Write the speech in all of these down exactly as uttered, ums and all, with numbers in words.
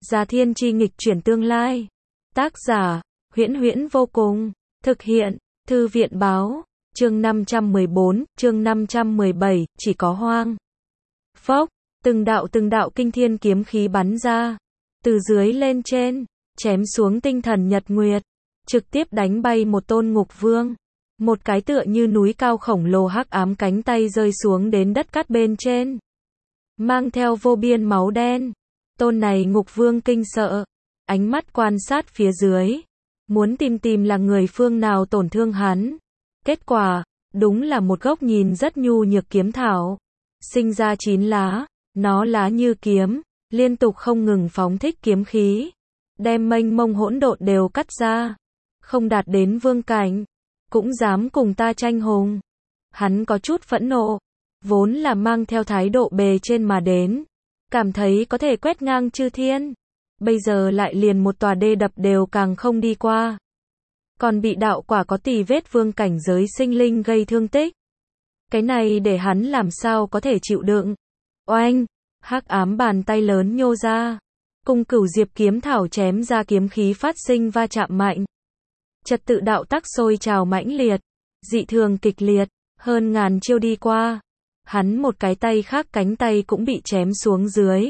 Già Thiên Chi nghịch chuyển tương lai. Tác giả, Huyễn Huyễn vô cùng. Thực hiện, Thư viện báo. Chương năm trăm mười bốn, chương năm trăm mười bảy, chỉ có hoang. Phốc, từng đạo từng đạo kinh thiên kiếm khí bắn ra. Từ dưới lên trên, chém xuống tinh thần nhật nguyệt. Trực tiếp đánh bay một tôn ngục vương. Một cái tựa như núi cao khổng lồ hắc ám cánh tay rơi xuống đến đất cát bên trên. Mang theo vô biên máu đen. Tôn này ngục vương kinh sợ. Ánh mắt quan sát phía dưới. Muốn tìm tìm là người phương nào tổn thương hắn. Kết quả, đúng là một gốc nhìn rất nhu nhược kiếm thảo. Sinh ra chín lá, nó lá như kiếm, liên tục không ngừng phóng thích kiếm khí. Đem mênh mông hỗn độn đều cắt ra. Không đạt đến vương cảnh, cũng dám cùng ta tranh hùng. Hắn có chút phẫn nộ, vốn là mang theo thái độ bề trên mà đến. Cảm thấy có thể quét ngang chư thiên. Bây giờ lại liền một tòa đê đập đều càng không đi qua. Còn bị đạo quả có tỳ vết vương cảnh giới sinh linh gây thương tích. Cái này để hắn làm sao có thể chịu đựng. Oanh, hắc ám bàn tay lớn nhô ra. Cùng cửu diệp kiếm thảo chém ra kiếm khí phát sinh va chạm mạnh. Trật tự đạo tắc sôi trào mãnh liệt. Dị thường kịch liệt, hơn ngàn chiêu đi qua. Hắn một cái tay khác cánh tay cũng bị chém xuống dưới.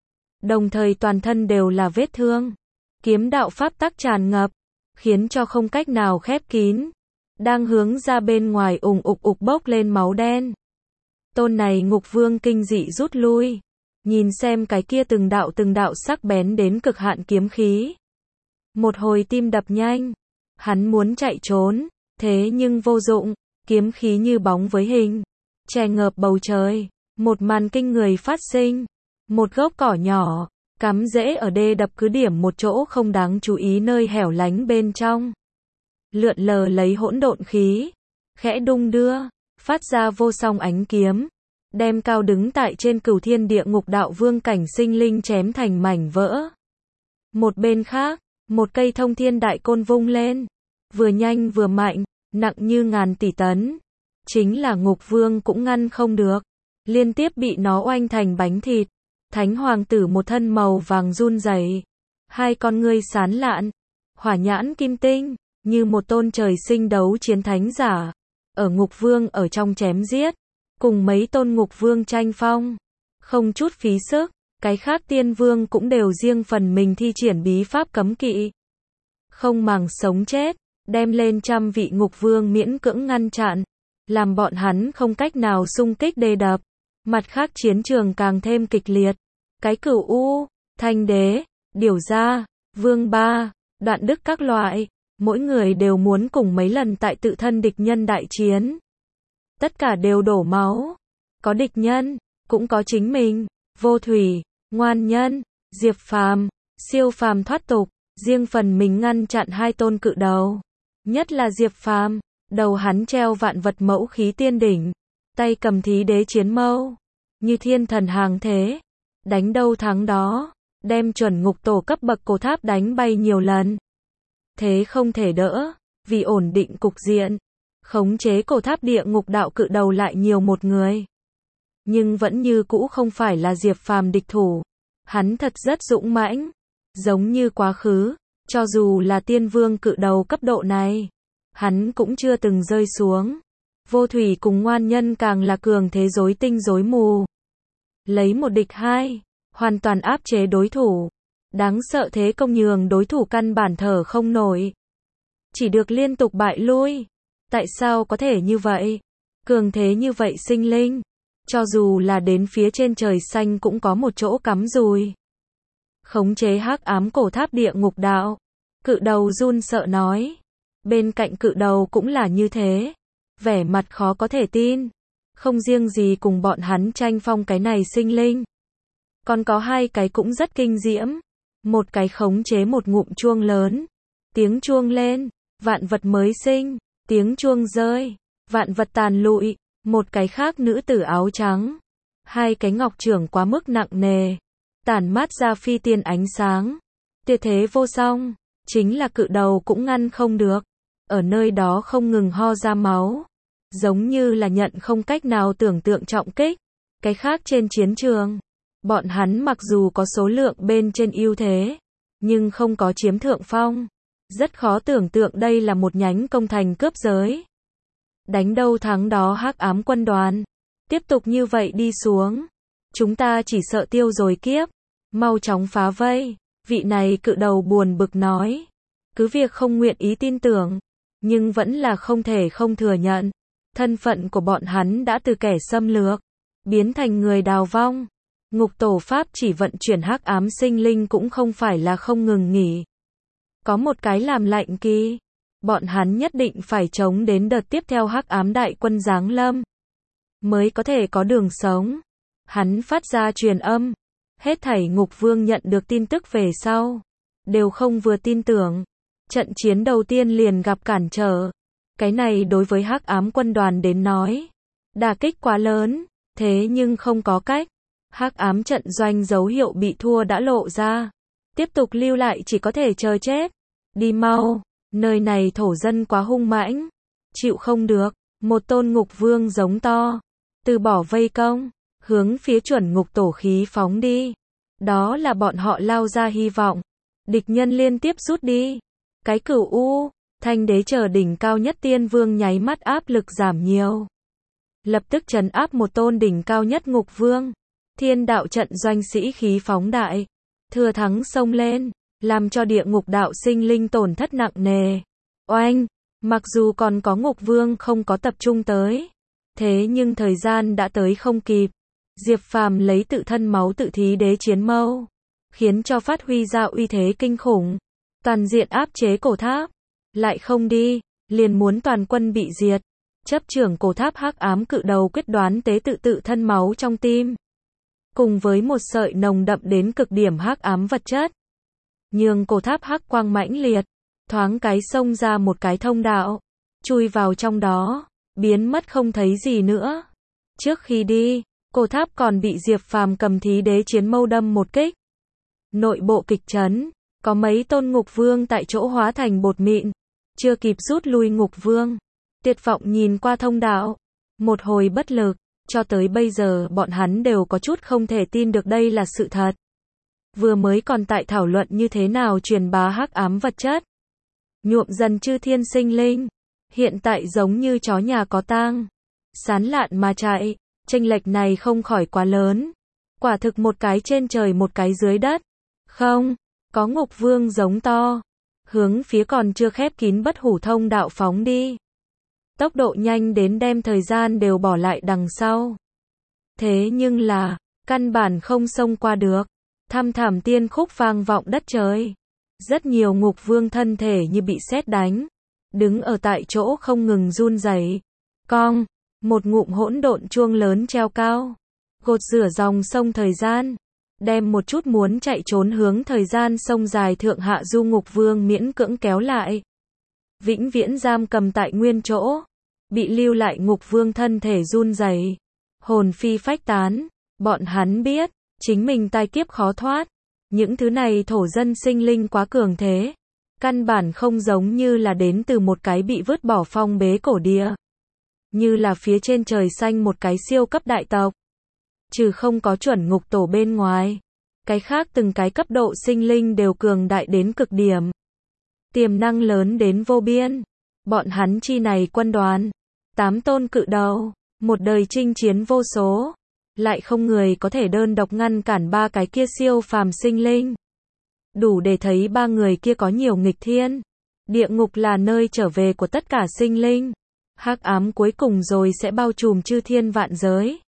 Đồng thời toàn thân đều là vết thương. Kiếm đạo pháp tắc tràn ngập, khiến cho không cách nào khép kín. Đang hướng ra bên ngoài ùng ục ục bốc lên máu đen. Tôn này ngục vương kinh dị rút lui. Nhìn xem cái kia từng đạo từng đạo sắc bén đến cực hạn kiếm khí. Một hồi tim đập nhanh. Hắn muốn chạy trốn, thế nhưng vô dụng. Kiếm khí như bóng với hình. Che ngợp bầu trời. Một màn kinh người phát sinh. Một gốc cỏ nhỏ, cắm rễ ở đê đập cứ điểm một chỗ không đáng chú ý nơi hẻo lánh bên trong. Lượn lờ lấy hỗn độn khí, khẽ đung đưa, phát ra vô song ánh kiếm, đem cao đứng tại trên cửu thiên địa ngục đạo vương cảnh sinh linh chém thành mảnh vỡ. Một bên khác, một cây thông thiên đại côn vung lên, vừa nhanh vừa mạnh, nặng như ngàn tỷ tấn. Chính là ngục vương cũng ngăn không được, liên tiếp bị nó oanh thành bánh thịt. Thánh hoàng tử một thân màu vàng run rẩy, hai con ngươi sáng lạn, hỏa nhãn kim tinh, như một tôn trời sinh đấu chiến thánh giả, ở ngục vương ở trong chém giết, cùng mấy tôn ngục vương tranh phong, không chút phí sức, cái khác tiên vương cũng đều riêng phần mình thi triển bí pháp cấm kỵ, không màng sống chết, đem lên trăm vị ngục vương miễn cưỡng ngăn chặn, làm bọn hắn không cách nào xung kích đê đập. Mặt khác chiến trường càng thêm kịch liệt. Cái cửu U, Thanh Đế, Điểu Gia, Vương Ba, Đoạn Đức các loại, mỗi người đều muốn cùng mấy lần tại tự thân địch nhân đại chiến. Tất cả đều đổ máu. Có địch nhân, cũng có chính mình. Vô Thủy, Ngoan Nhân, Diệp Phàm, Siêu Phàm thoát tục, riêng phần mình ngăn chặn hai tôn cự đầu. Nhất là Diệp Phàm, đầu hắn treo vạn vật mẫu khí tiên đỉnh. Tay cầm thí đế chiến mâu, như thiên thần hàng thế, đánh đâu thắng đó, đem chuẩn ngục tổ cấp bậc cổ tháp đánh bay nhiều lần. Thế không thể đỡ, vì ổn định cục diện, khống chế cổ tháp địa ngục đạo cự đầu lại nhiều một người. Nhưng vẫn như cũ không phải là Diệp Phàm địch thủ, hắn thật rất dũng mãnh, giống như quá khứ, cho dù là tiên vương cự đầu cấp độ này, hắn cũng chưa từng rơi xuống. Vô Thủy cùng Ngoan Nhân càng là cường thế rối tinh rối mù. Lấy một địch hai, hoàn toàn áp chế đối thủ. Đáng sợ thế công nhường đối thủ căn bản thở không nổi. Chỉ được liên tục bại lui. Tại sao có thể như vậy? Cường thế như vậy sinh linh. Cho dù là đến phía trên trời xanh cũng có một chỗ cắm dùi. Khống chế hắc ám cổ tháp địa ngục đạo. Cự đầu run sợ nói. Bên cạnh cự đầu cũng là như thế. Vẻ mặt khó có thể tin. Không riêng gì cùng bọn hắn tranh phong cái này sinh linh. Còn có hai cái cũng rất kinh diễm. Một cái khống chế một ngụm chuông lớn. Tiếng chuông lên, vạn vật mới sinh. Tiếng chuông rơi, vạn vật tàn lụi. Một cái khác nữ tử áo trắng. Hai cái ngọc trưởng quá mức nặng nề. Tản mát ra phi tiên ánh sáng. Tuyệt thế vô song. Chính là cự đầu cũng ngăn không được. Ở nơi đó không ngừng ho ra máu. Giống như là nhận không cách nào tưởng tượng trọng kích. Cái khác trên chiến trường, Bọn hắn mặc dù có số lượng bên trên ưu thế, nhưng không có chiếm thượng phong. Rất khó tưởng tượng đây là một nhánh công thành cướp giới. Đánh đâu thắng đó hắc ám quân đoàn. Tiếp tục như vậy đi xuống, chúng ta chỉ sợ tiêu rồi kiếp. Mau chóng phá vây. Vị này cự đầu buồn bực nói. Cứ việc không nguyện ý tin tưởng, nhưng vẫn là không thể không thừa nhận. Thân phận của bọn hắn đã từ kẻ xâm lược, biến thành người đào vong. Ngục tổ pháp chỉ vận chuyển hắc ám sinh linh cũng không phải là không ngừng nghỉ. Có một cái làm lạnh kỳ. Bọn hắn nhất định phải chống đến đợt tiếp theo hắc ám đại quân giáng lâm, mới có thể có đường sống. Hắn phát ra truyền âm. Hết thảy ngục vương nhận được tin tức về sau, đều không vừa tin tưởng. Trận chiến đầu tiên liền gặp cản trở. Cái này đối với hắc ám quân đoàn đến nói, đả kích quá lớn, thế nhưng không có cách. Hắc ám trận doanh dấu hiệu bị thua đã lộ ra. Tiếp tục lưu lại chỉ có thể chờ chết. Đi mau, nơi này thổ dân quá hung mãnh, chịu không được. Một tôn ngục vương giống to, từ bỏ vây công, hướng phía chuẩn ngục tổ khí phóng đi. Đó là bọn họ lao ra hy vọng. Địch nhân liên tiếp rút đi. Cái cửu u, thanh đế chờ đỉnh cao nhất tiên vương nháy mắt áp lực giảm nhiều. Lập tức trấn áp một tôn đỉnh cao nhất ngục vương. Thiên đạo trận doanh sĩ khí phóng đại, thừa thắng xông lên, làm cho địa ngục đạo sinh linh tổn thất nặng nề. Oanh, mặc dù còn có ngục vương không có tập trung tới, thế nhưng thời gian đã tới không kịp. Diệp Phàm lấy tự thân máu tự thí đế chiến mâu, khiến cho phát huy ra uy thế kinh khủng, toàn diện áp chế cổ tháp. Lại không đi, liền muốn toàn quân bị diệt. Chấp trưởng cổ tháp hắc ám cự đầu quyết đoán tế tự tự thân máu trong tim, cùng với một sợi nồng đậm đến cực điểm hắc ám vật chất, nhường cổ tháp hắc quang mãnh liệt, thoáng cái xông ra một cái thông đạo, chui vào trong đó, biến mất không thấy gì nữa. Trước khi đi, cổ tháp còn bị Diệp Phàm cầm thí đế chiến mâu đâm một kích. Nội bộ kịch chấn, có mấy tôn ngục vương tại chỗ hóa thành bột mịn, chưa kịp rút lui ngục vương. Tuyệt vọng nhìn qua thông đạo, một hồi bất lực. Cho tới bây giờ bọn hắn đều có chút không thể tin được đây là sự thật. Vừa mới còn tại thảo luận như thế nào truyền bá hắc ám vật chất, nhuộm dần chư thiên sinh linh, hiện tại giống như chó nhà có tang, sán lạn mà chạy. Chênh lệch này không khỏi quá lớn. Quả thực một cái trên trời một cái dưới đất. Không, có ngục vương giống to, hướng phía còn chưa khép kín bất hủ thông đạo phóng đi. Tốc độ nhanh đến đem thời gian đều bỏ lại đằng sau. Thế nhưng là, căn bản không xông qua được. Thăm thẳm tiên khúc vang vọng đất trời. Rất nhiều ngục vương thân thể như bị sét đánh, đứng ở tại chỗ không ngừng run rẩy. Cong, một ngụm hỗn độn chuông lớn treo cao, gột rửa dòng sông thời gian, đem một chút muốn chạy trốn hướng thời gian sông dài thượng hạ du ngục vương miễn cưỡng kéo lại. Vĩnh viễn giam cầm tại nguyên chỗ. Bị lưu lại ngục vương thân thể run rẩy, hồn phi phách tán. Bọn hắn biết, chính mình tai kiếp khó thoát. Những thứ này thổ dân sinh linh quá cường thế, căn bản không giống như là đến từ một cái bị vứt bỏ phong bế cổ địa, như là phía trên trời xanh một cái siêu cấp đại tộc. Trừ không có chuẩn ngục tổ bên ngoài, cái khác từng cái cấp độ sinh linh đều cường đại đến cực điểm, tiềm năng lớn đến vô biên. Bọn hắn chi này quân đoàn, tám tôn cự đầu, một đời chinh chiến vô số, lại không người có thể đơn độc ngăn cản ba cái kia siêu phàm sinh linh. Đủ để thấy ba người kia có nhiều nghịch thiên. Địa ngục là nơi trở về của tất cả sinh linh. Hắc ám cuối cùng rồi sẽ bao trùm chư thiên vạn giới.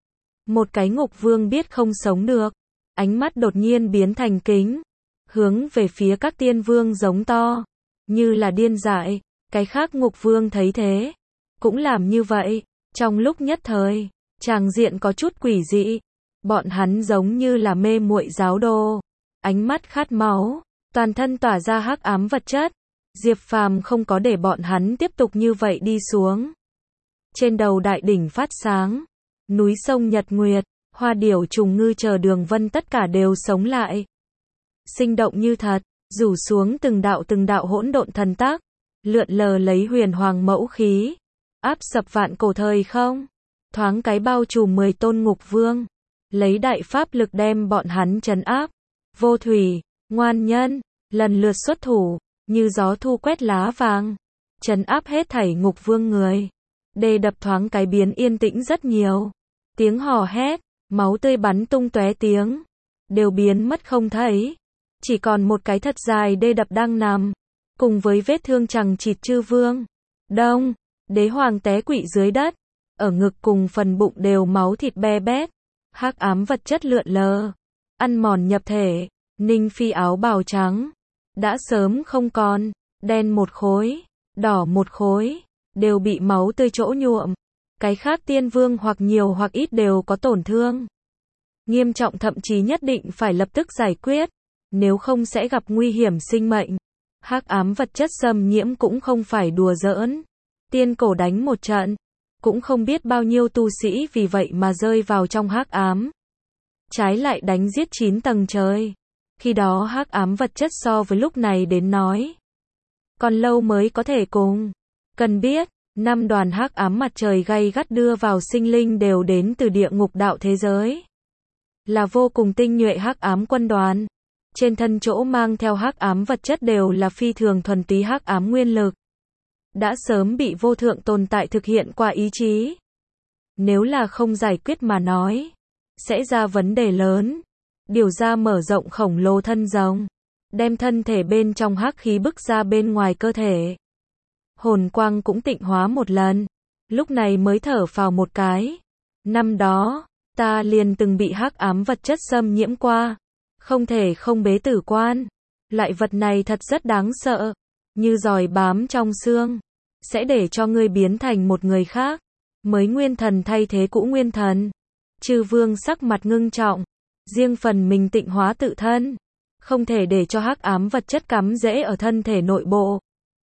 Một cái ngục vương biết không sống được, ánh mắt đột nhiên biến thành kính, hướng về phía các tiên vương giống to, như là điên dại. Cái khác ngục vương thấy thế, cũng làm như vậy. Trong lúc nhất thời, tràng diện có chút quỷ dị. Bọn hắn giống như là mê muội giáo đồ, ánh mắt khát máu, toàn thân tỏa ra hắc ám vật chất. Diệp Phàm không có để bọn hắn tiếp tục như vậy đi xuống. Trên đầu đại đỉnh phát sáng, núi sông nhật nguyệt, hoa điểu trùng ngư chờ đường vân tất cả đều sống lại, sinh động như thật, rủ xuống từng đạo từng đạo hỗn độn thần tác, lượn lờ lấy huyền hoàng mẫu khí, áp sập vạn cổ thời không, thoáng cái bao trùm mười tôn ngục vương. lấy đại pháp lực đem bọn hắn trấn áp. Vô Thủy, Ngoan Nhân, lần lượt xuất thủ, như gió thu quét lá vàng, trấn áp hết thảy Ngục Vương người. Đê đập thoáng cái biến yên tĩnh rất nhiều. Tiếng hò hét, máu tươi bắn tung tóe tiếng, đều biến mất không thấy. Chỉ còn một cái thật dài đê đập đang nằm, cùng với vết thương chằng chịt chư vương. Đông, Đế Hoàng té quỵ dưới đất, ở ngực cùng phần bụng đều máu thịt be bét, hắc ám vật chất lượn lờ, ăn mòn nhập thể. Ninh Phi áo bào trắng, đã sớm không còn, đen một khối, đỏ một khối, đều bị máu tươi chỗ nhuộm. Cái khác tiên vương hoặc nhiều hoặc ít đều có tổn thương nghiêm trọng, thậm chí nhất định phải lập tức giải quyết, nếu không sẽ gặp nguy hiểm sinh mệnh. Hắc ám vật chất xâm nhiễm cũng không phải đùa giỡn. Tiên cổ đánh một trận, cũng không biết bao nhiêu tu sĩ vì vậy mà rơi vào trong hắc ám. Trái lại đánh giết chín tầng trời. Khi đó hắc ám vật chất so với lúc này đến nói, còn lâu mới có thể cùng. Cần biết, năm đoàn hắc ám mặt trời gay gắt đưa vào sinh linh đều đến từ địa ngục đạo thế giới. Là vô cùng tinh nhuệ hắc ám quân đoàn. Trên thân chỗ mang theo hắc ám vật chất đều là phi thường thuần túy hắc ám nguyên lực. Đã sớm bị vô thượng tồn tại thực hiện qua ý chí. Nếu là không giải quyết mà nói, sẽ ra vấn đề lớn. Điều ra mở rộng khổng lồ thân rồng, đem thân thể bên trong hắc khí bức ra bên ngoài cơ thể. Hồn quang cũng tịnh hóa một lần, lúc này mới thở phào một cái. Năm đó, ta liền từng bị hắc ám vật chất xâm nhiễm qua, không thể không bế tử quan. Loại vật này thật rất đáng sợ, như giòi bám trong xương, sẽ để cho ngươi biến thành một người khác, mới nguyên thần thay thế cũ nguyên thần. Chư vương sắc mặt ngưng trọng, riêng phần mình tịnh hóa tự thân, không thể để cho hắc ám vật chất cắm rễ ở thân thể nội bộ.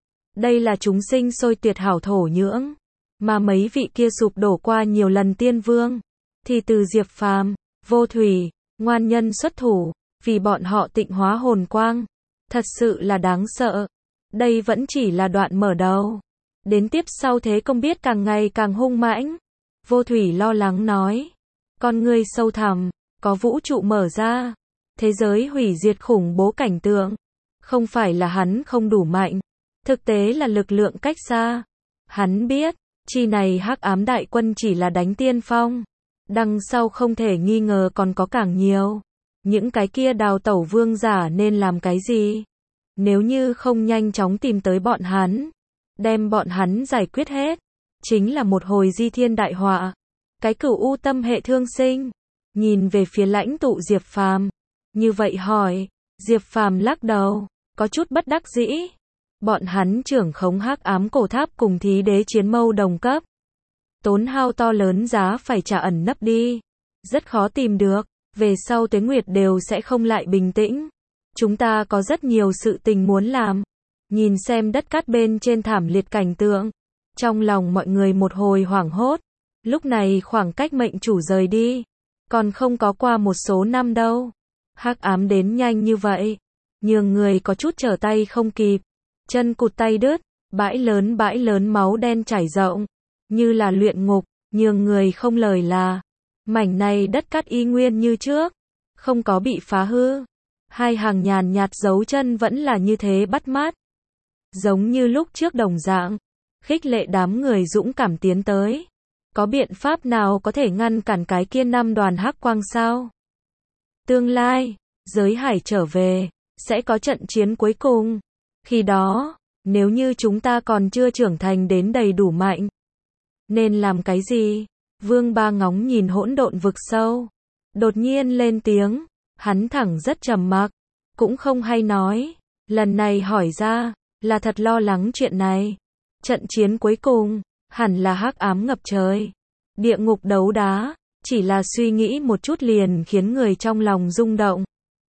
Đây là chúng sinh sôi tuyệt hảo thổ nhưỡng, mà mấy vị kia sụp đổ qua nhiều lần tiên vương, thì từ Diệp Phàm, Vô Thủy, Ngoan Nhân xuất thủ, vì bọn họ tịnh hóa hồn quang. Thật sự là đáng sợ. Đây vẫn chỉ là đoạn mở đầu. Đến tiếp sau thế công biết càng ngày càng hung mãnh. Vô Thủy lo lắng nói, con ngươi sâu thẳm, có vũ trụ mở ra, thế giới hủy diệt khủng bố cảnh tượng. Không phải là hắn không đủ mạnh, thực tế là lực lượng cách xa. Hắn biết, chi này hắc ám đại quân chỉ là đánh tiên phong, đằng sau không thể nghi ngờ còn có càng nhiều. Những cái kia đào tẩu vương giả nên làm cái gì? Nếu như không nhanh chóng tìm tới bọn hắn, đem bọn hắn giải quyết hết, chính là một hồi di thiên đại họa. Cái Cửu U tâm hệ thương sinh, nhìn về phía lãnh tụ Diệp Phàm, như vậy hỏi. Diệp Phàm lắc đầu, có chút bất đắc dĩ. Bọn hắn trưởng khống hắc ám cổ tháp cùng thí đế chiến mâu đồng cấp, tốn hao to lớn giá phải trả ẩn nấp đi, rất khó tìm được. Về sau Tuế Nguyệt đều sẽ không lại bình tĩnh. Chúng ta có rất nhiều sự tình muốn làm. Nhìn xem đất cát bên trên thảm liệt cảnh tượng, trong lòng mọi người một hồi hoảng hốt. Lúc này khoảng cách mệnh chủ rời đi, còn không có qua một số năm đâu. Hắc ám đến nhanh như vậy, nhường người có chút trở tay không kịp. Chân cụt tay đứt, bãi lớn bãi lớn máu đen chảy rộng, như là luyện ngục, nhường người không lời là. Mảnh này đất cát y nguyên như trước, không có bị phá hư. Hai hàng nhàn nhạt dấu chân vẫn là như thế bắt mắt, giống như lúc trước đồng dạng, khích lệ đám người dũng cảm tiến tới. Có biện pháp nào có thể ngăn cản cái kia năm đoàn hắc quang sao? Tương lai, giới hải trở về, sẽ có trận chiến cuối cùng. Khi đó, nếu như chúng ta còn chưa trưởng thành đến đầy đủ mạnh, nên làm cái gì? Vương Ba ngóng nhìn hỗn độn vực sâu, đột nhiên lên tiếng. Hắn thẳng rất trầm mặc, cũng không hay nói. Lần này hỏi ra, là thật lo lắng chuyện này. Trận chiến cuối cùng, hẳn là hắc ám ngập trời, địa ngục đấu đá. Chỉ là suy nghĩ một chút liền khiến người trong lòng rung động.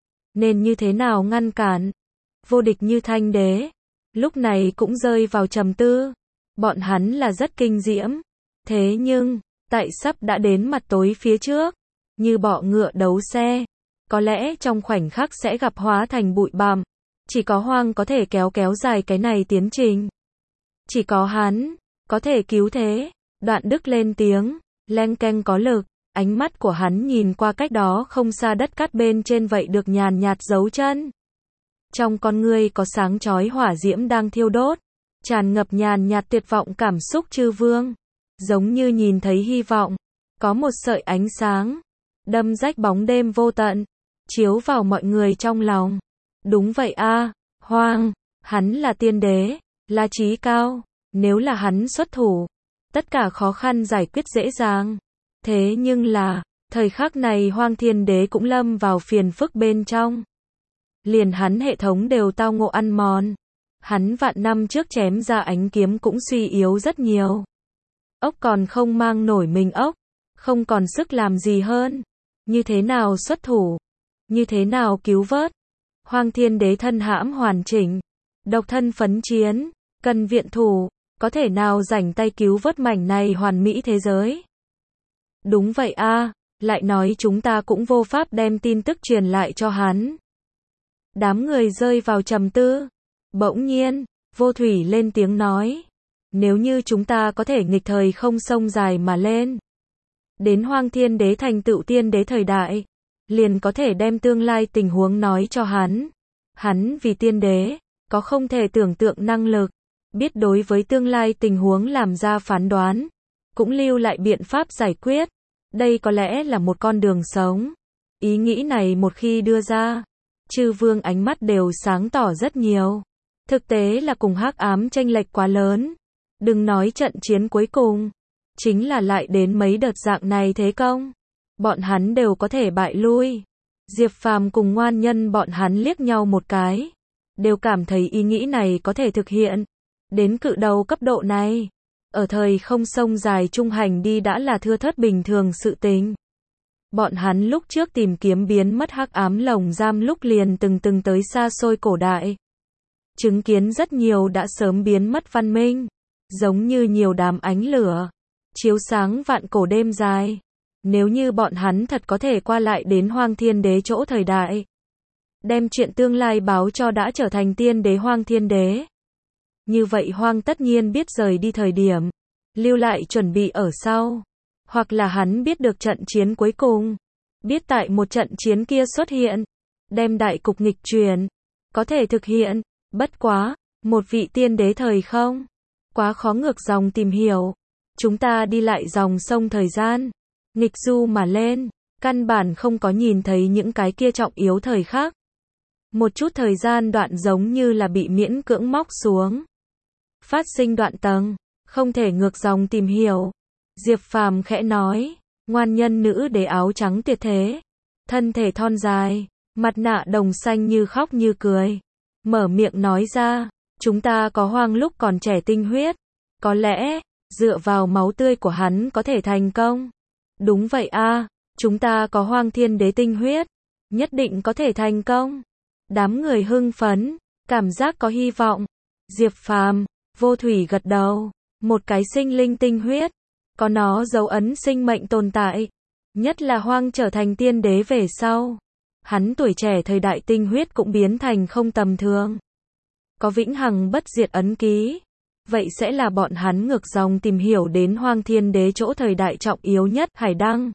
Nên như thế nào ngăn cản? Vô địch như Thanh Đế, lúc này cũng rơi vào trầm tư. Bọn hắn là rất kinh diễm. Thế nhưng, tại sắp đã đến mặt tối phía trước, như bọ ngựa đấu xe, có lẽ trong khoảnh khắc sẽ gặp hóa thành bụi bặm. Chỉ có Hoang có thể kéo kéo dài cái này tiến trình. Chỉ có hắn có thể cứu thế. Đoạn Đức lên tiếng, leng keng có lực, Ánh mắt của hắn nhìn qua cách đó không xa đất cát bên trên vậy được nhàn nhạt dấu chân. Trong con ngươi có sáng chói hỏa diễm đang thiêu đốt, tràn ngập nhàn nhạt tuyệt vọng cảm xúc chư vương. Giống như nhìn thấy hy vọng, có một sợi ánh sáng, đâm rách bóng đêm vô tận, chiếu vào mọi người trong lòng. Đúng vậy a, Hoang, hắn là tiên đế, là trí cao, nếu là hắn xuất thủ, tất cả khó khăn giải quyết dễ dàng. Thế nhưng là, thời khắc này Hoang Thiên Đế cũng lâm vào phiền phức bên trong. Liền hắn hệ thống đều tao ngộ ăn mòn. Hắn vạn năm trước chém ra ánh kiếm cũng suy yếu rất nhiều. Ốc còn không mang nổi mình ốc, không còn sức làm gì hơn. Như thế nào xuất thủ? Như thế nào cứu vớt? Hoang Thiên Đế thân hãm hoàn chỉnh, độc thân phấn chiến, cần viện thủ, có thể nào rảnh tay cứu vớt mảnh này hoàn mỹ thế giới? Đúng vậy a, lại nói chúng ta cũng vô pháp đem tin tức truyền lại cho hắn. Đám người rơi vào trầm tư. Bỗng nhiên, Vô Thủy lên tiếng nói. Nếu như chúng ta có thể nghịch thời không sông dài mà lên. Đến Hoang Thiên Đế thành tựu tiên đế thời đại. Liền có thể đem tương lai tình huống nói cho hắn. Hắn vì tiên đế, có không thể tưởng tượng năng lực. Biết đối với tương lai tình huống làm ra phán đoán. Cũng lưu lại biện pháp giải quyết. Đây có lẽ là một con đường sống. Ý nghĩ này một khi đưa ra, chư vương ánh mắt đều sáng tỏ rất nhiều. Thực tế là cùng hắc ám chênh lệch quá lớn. Đừng nói trận chiến cuối cùng, chính là lại đến mấy đợt dạng này thế công, bọn hắn đều có thể bại lui. Diệp Phàm cùng Ngoan Nhân bọn hắn liếc nhau một cái, đều cảm thấy ý nghĩ này có thể thực hiện. Đến cự đầu cấp độ này, ở thời không sông dài trung hành đi đã là thưa thớt bình thường sự tình. Bọn hắn lúc trước tìm kiếm biến mất hắc ám lồng giam lúc liền từng từng tới xa xôi cổ đại. Chứng kiến rất nhiều đã sớm biến mất văn minh, giống như nhiều đám ánh lửa, chiếu sáng vạn cổ đêm dài. Nếu như bọn hắn thật có thể qua lại đến Hoang Thiên Đế chỗ thời đại, đem chuyện tương lai báo cho đã trở thành tiên đế Hoang Thiên Đế. Như vậy Hoang tất nhiên biết rời đi thời điểm, lưu lại chuẩn bị ở sau. Hoặc là hắn biết được trận chiến cuối cùng, biết tại một trận chiến kia xuất hiện, đem đại cục nghịch chuyển, có thể thực hiện. Bất quá, một vị tiên đế thời không, quá khó ngược dòng tìm hiểu. Chúng ta đi lại dòng sông thời gian, nghịch du mà lên, căn bản không có nhìn thấy những cái kia trọng yếu thời khắc. Một chút thời gian đoạn giống như là bị miễn cưỡng móc xuống. Phát sinh đoạn tầng, không thể ngược dòng tìm hiểu. Diệp Phàm khẽ nói, Ngoan Nhân nữ đế áo trắng tuyệt thế, thân thể thon dài, mặt nạ đồng xanh như khóc như cười. Mở miệng nói ra, chúng ta có Hoang lúc còn trẻ tinh huyết, có lẽ, dựa vào máu tươi của hắn có thể thành công. Đúng vậy a, chúng ta có Hoang Thiên Đế tinh huyết, nhất định có thể thành công. Đám người hưng phấn, cảm giác có hy vọng. Diệp Phàm, Vô Thủy gật đầu, một cái sinh linh tinh huyết, có nó dấu ấn sinh mệnh tồn tại, nhất là Hoang trở thành tiên đế về sau. Hắn tuổi trẻ thời đại tinh huyết cũng biến thành không tầm thường. Có vĩnh hằng bất diệt ấn ký. Vậy sẽ là bọn hắn ngược dòng tìm hiểu đến Hoang Thiên Đế chỗ thời đại trọng yếu nhất, Hải Đăng.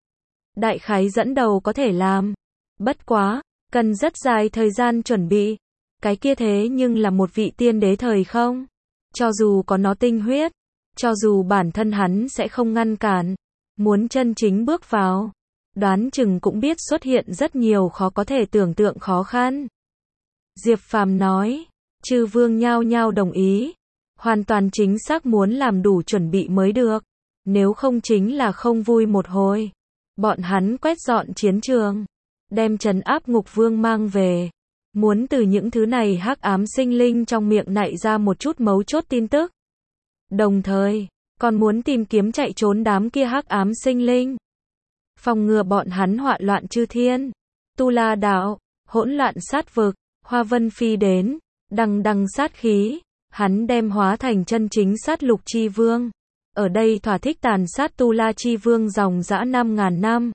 Đại khái dẫn đầu có thể làm. Bất quá, cần rất dài thời gian chuẩn bị. Cái kia thế nhưng là một vị tiên đế thời không. Cho dù có nó tinh huyết, cho dù bản thân hắn sẽ không ngăn cản, muốn chân chính bước vào, đoán chừng cũng biết xuất hiện rất nhiều khó có thể tưởng tượng khó khăn. Diệp Phàm nói, chư vương nhao nhao đồng ý, hoàn toàn chính xác muốn làm đủ chuẩn bị mới được, nếu không chính là không vui một hồi. Bọn hắn quét dọn chiến trường, đem trấn áp ngục vương mang về, muốn từ những thứ này hắc ám sinh linh trong miệng nạy ra một chút mấu chốt tin tức. Đồng thời, còn muốn tìm kiếm chạy trốn đám kia hắc ám sinh linh, phòng ngừa bọn hắn họa loạn chư thiên. Tu La đạo, hỗn loạn sát vực, Hoa Vân Phi đến, đằng đằng sát khí, hắn đem hóa thành chân chính sát lục chi vương. Ở đây thỏa thích tàn sát Tu La chi vương dòng dã năm ngàn năm.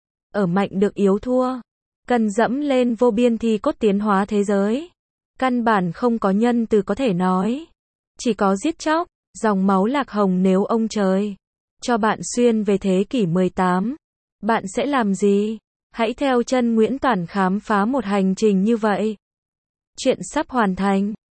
Ở mạnh được yếu thua, cần dẫm lên vô biên thi cốt tiến hóa thế giới. Căn bản không có nhân từ có thể nói, chỉ có giết chóc, dòng máu lạc hồng nếu ông trời cho bạn xuyên về thế kỷ mười tám. Bạn sẽ làm gì? Hãy theo chân Nguyễn Toản khám phá một hành trình như vậy. Chuyện sắp hoàn thành.